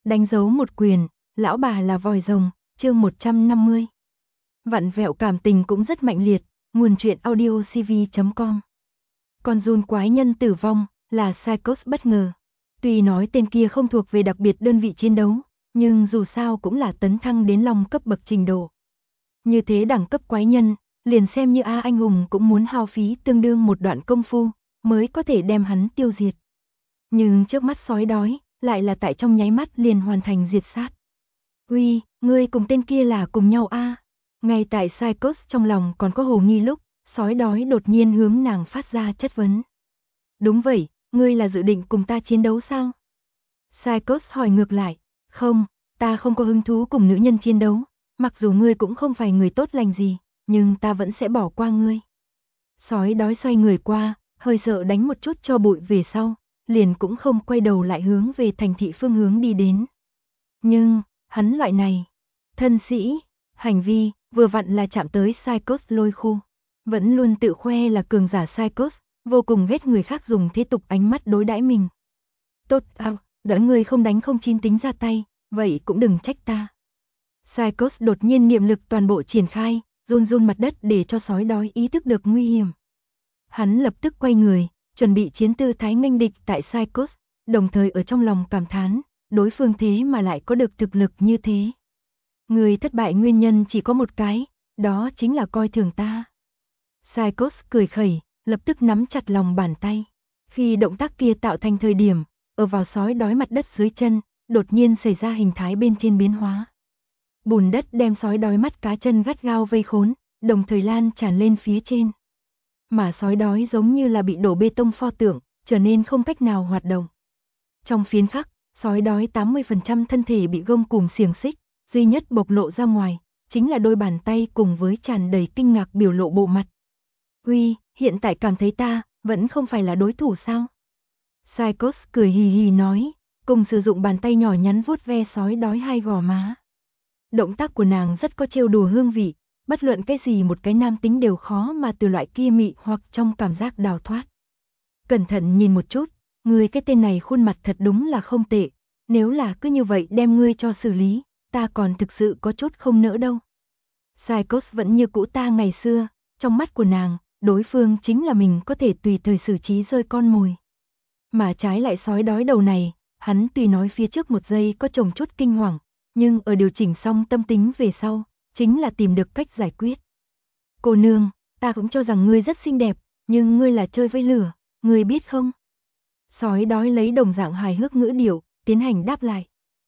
đánh dấu một quyền, lão bà là vòi rồng, chương 150. Vặn vẹo cảm tình cũng rất mạnh liệt, nguồn truyện audiocv.com. Con giun quái nhân tử vong, là Psychos bất ngờ. Tuy nói tên kia không thuộc về đặc biệt đơn vị chiến đấu, nhưng dù sao cũng là tấn thăng đến long cấp bậc trình độ. Như thế đẳng cấp quái nhân, liền xem như A anh hùng cũng muốn hao phí tương đương một đoạn công phu, mới có thể đem hắn tiêu diệt. Nhưng trước mắt sói đói, lại là tại trong nháy mắt liền hoàn thành diệt sát. Uy, ngươi cùng tên kia là cùng nhau a? Ngay tại Psychos trong lòng còn có hồ nghi lúc, sói đói đột nhiên hướng nàng phát ra chất vấn. Đúng vậy, ngươi là dự định cùng ta chiến đấu sao? Psychos hỏi ngược lại, không, ta không có hứng thú cùng nữ nhân chiến đấu, mặc dù ngươi cũng không phải người tốt lành gì, nhưng ta vẫn sẽ bỏ qua ngươi. Sói đói xoay người qua, hơi sợ đánh một chút cho bụi về sau, liền cũng không quay đầu lại hướng về thành thị phương hướng đi đến. Nhưng, hắn loại này, thân sĩ, hành vi, vừa vặn là chạm tới Psychos lôi khu. Vẫn luôn tự khoe là cường giả Psychos, vô cùng ghét người khác dùng thế tục ánh mắt đối đãi mình. Tốt đã ngươi không đánh không chín tính ra tay, vậy cũng đừng trách ta. Psychos đột nhiên niệm lực toàn bộ triển khai, run run mặt đất để cho sói đói ý thức được nguy hiểm. Hắn lập tức quay người, chuẩn bị chiến tư thái nghênh địch tại Psychos, đồng thời ở trong lòng cảm thán, đối phương thế mà lại có được thực lực như thế. Người thất bại nguyên nhân chỉ có một cái, đó chính là coi thường ta. Psychos cười khẩy, lập tức nắm chặt lòng bàn tay. Khi động tác kia tạo thành thời điểm, ở vào sói đói mặt đất dưới chân, đột nhiên xảy ra hình thái bên trên biến hóa. Bùn đất đem sói đói mắt cá chân gắt gao vây khốn, đồng thời lan tràn lên phía trên. Mà sói đói giống như là bị đổ bê tông pho tượng, trở nên không cách nào hoạt động. Trong phiến khắc, sói đói 80% thân thể bị gông cùm xiềng xích, duy nhất bộc lộ ra ngoài, chính là đôi bàn tay cùng với tràn đầy kinh ngạc biểu lộ bộ mặt. Uy, hiện tại cảm thấy ta, vẫn không phải là đối thủ sao? Psychos cười hì hì nói, cùng sử dụng bàn tay nhỏ nhắn vuốt ve sói đói hai gò má. Động tác của nàng rất có trêu đùa hương vị, bất luận cái gì một cái nam tính đều khó mà từ loại kia mị hoặc trong cảm giác đào thoát. Cẩn thận nhìn một chút, ngươi cái tên này khuôn mặt thật đúng là không tệ, nếu là cứ như vậy đem ngươi cho xử lý, ta còn thực sự có chút không nỡ đâu. Psychos vẫn như cũ ta ngày xưa, trong mắt của nàng, đối phương chính là mình có thể tùy thời xử trí rơi con mồi. Mà trái lại sói đói đầu này, hắn tuy nói phía trước một giây có chồng chút kinh hoàng, nhưng ở điều chỉnh xong tâm tính về sau, chính là tìm được cách giải quyết. Cô nương, ta cũng cho rằng ngươi rất xinh đẹp, nhưng ngươi là chơi với lửa, ngươi biết không? Sói đói lấy đồng dạng hài hước ngữ điệu, tiến hành đáp lại.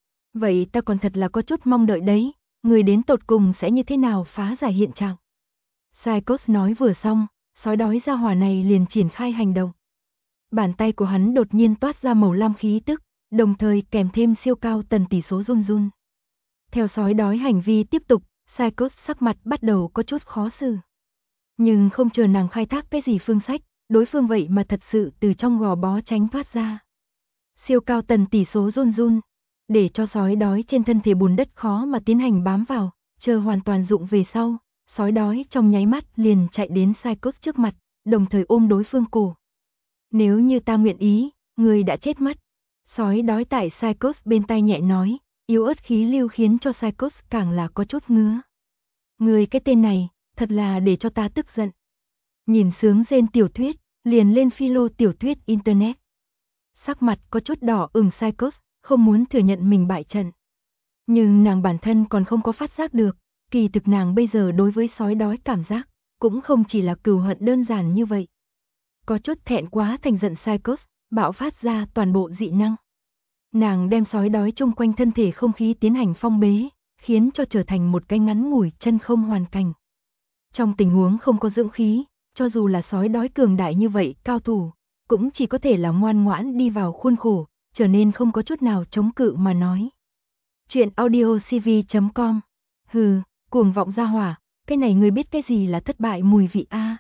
Vậy ta còn thật là có chút mong đợi đấy, ngươi đến tột cùng sẽ như thế nào phá giải hiện trạng. Psychos nói vừa xong, sói đói ra hỏa này liền triển khai hành động. Bàn tay của hắn đột nhiên toát ra màu lam khí tức, đồng thời kèm thêm siêu cao tần tỷ số run run. Theo sói đói hành vi tiếp tục, Psychos sắc mặt bắt đầu có chút khó xử. Nhưng không chờ nàng khai thác cái gì phương sách, đối phương vậy mà thật sự từ trong gò bó tránh thoát ra. Siêu cao tần tỷ số run run, để cho sói đói trên thân thể bùn đất khó mà tiến hành bám vào, chờ hoàn toàn dụng về sau, sói đói trong nháy mắt liền chạy đến Psychos trước mặt, đồng thời ôm đối phương cổ. Nếu như ta nguyện ý, người đã chết mất. Sói đói tại Psychos bên tai nhẹ nói, yếu ớt khí lưu khiến cho Psychos càng là có chút ngứa. Người cái tên này, thật là để cho ta tức giận. Nhìn sướng rên tiểu thuyết, liền lên philo tiểu thuyết internet. Sắc mặt có chút đỏ ửng Psychos, không muốn thừa nhận mình bại trận. Nhưng nàng bản thân còn không có phát giác được, kỳ thực nàng bây giờ đối với sói đói cảm giác, cũng không chỉ là cừu hận đơn giản như vậy. Có chút thẹn quá thành giận Psychos, bạo phát ra toàn bộ dị năng. Nàng đem sói đói chung quanh thân thể không khí tiến hành phong bế, khiến cho trở thành một cái ngắn ngủi chân không hoàn cảnh. Trong tình huống không có dưỡng khí, cho dù là sói đói cường đại như vậy cao thủ, cũng chỉ có thể là ngoan ngoãn đi vào khuôn khổ, trở nên không có chút nào chống cự mà nói. Chuyện audiocv.com. Hừ, cuồng vọng ra hỏa, cái này ngươi biết cái gì là thất bại mùi vị a?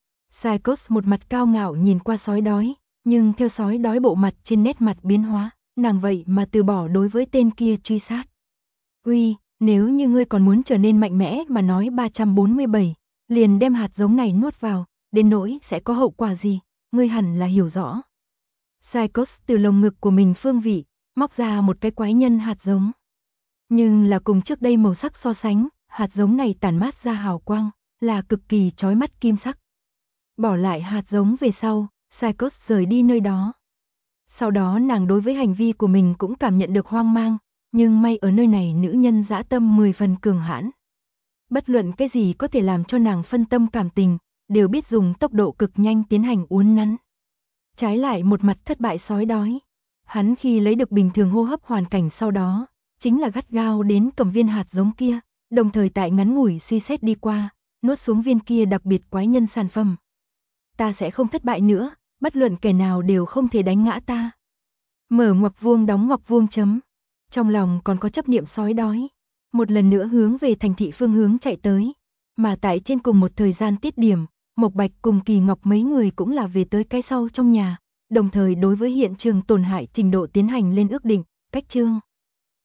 Psychos một mặt cao ngạo nhìn qua sói đói, nhưng theo sói đói bộ mặt trên nét mặt biến hóa, nàng vậy mà từ bỏ đối với tên kia truy sát. Uy, nếu như ngươi còn muốn trở nên mạnh mẽ mà nói 347, liền đem hạt giống này nuốt vào, đến nỗi sẽ có hậu quả gì, ngươi hẳn là hiểu rõ. Psychos từ lồng ngực của mình phương vị, móc ra một cái quái nhân hạt giống. Nhưng là cùng trước đây màu sắc so sánh, hạt giống này tản mát ra hào quang, là cực kỳ chói mắt kim sắc. Bỏ lại hạt giống về sau, Psychos rời đi nơi đó. Sau đó nàng đối với hành vi của mình cũng cảm nhận được hoang mang, nhưng may ở nơi này nữ nhân dã tâm 10 phần cường hãn. Bất luận cái gì có thể làm cho nàng phân tâm cảm tình, đều biết dùng tốc độ cực nhanh tiến hành uốn nắn. Trái lại một mặt thất bại sói đói. Hắn khi lấy được bình thường hô hấp hoàn cảnh sau đó, chính là gắt gao đến cầm viên hạt giống kia, đồng thời tại ngắn ngủi suy xét đi qua, nuốt xuống viên kia đặc biệt quái nhân sản phẩm. Ta sẽ không thất bại nữa, bất luận kẻ nào đều không thể đánh ngã ta. Mở ngoặc vuông đóng ngoặc vuông chấm. Trong lòng còn có chấp niệm sói đói. Một lần nữa hướng về thành thị phương hướng chạy tới. Mà tại trên cùng một thời gian tiết điểm, Mộc Bạch cùng Kỳ Ngọc mấy người cũng là về tới cái sau trong nhà. Đồng thời đối với hiện trường tổn hại trình độ tiến hành lên ước định, cách chương.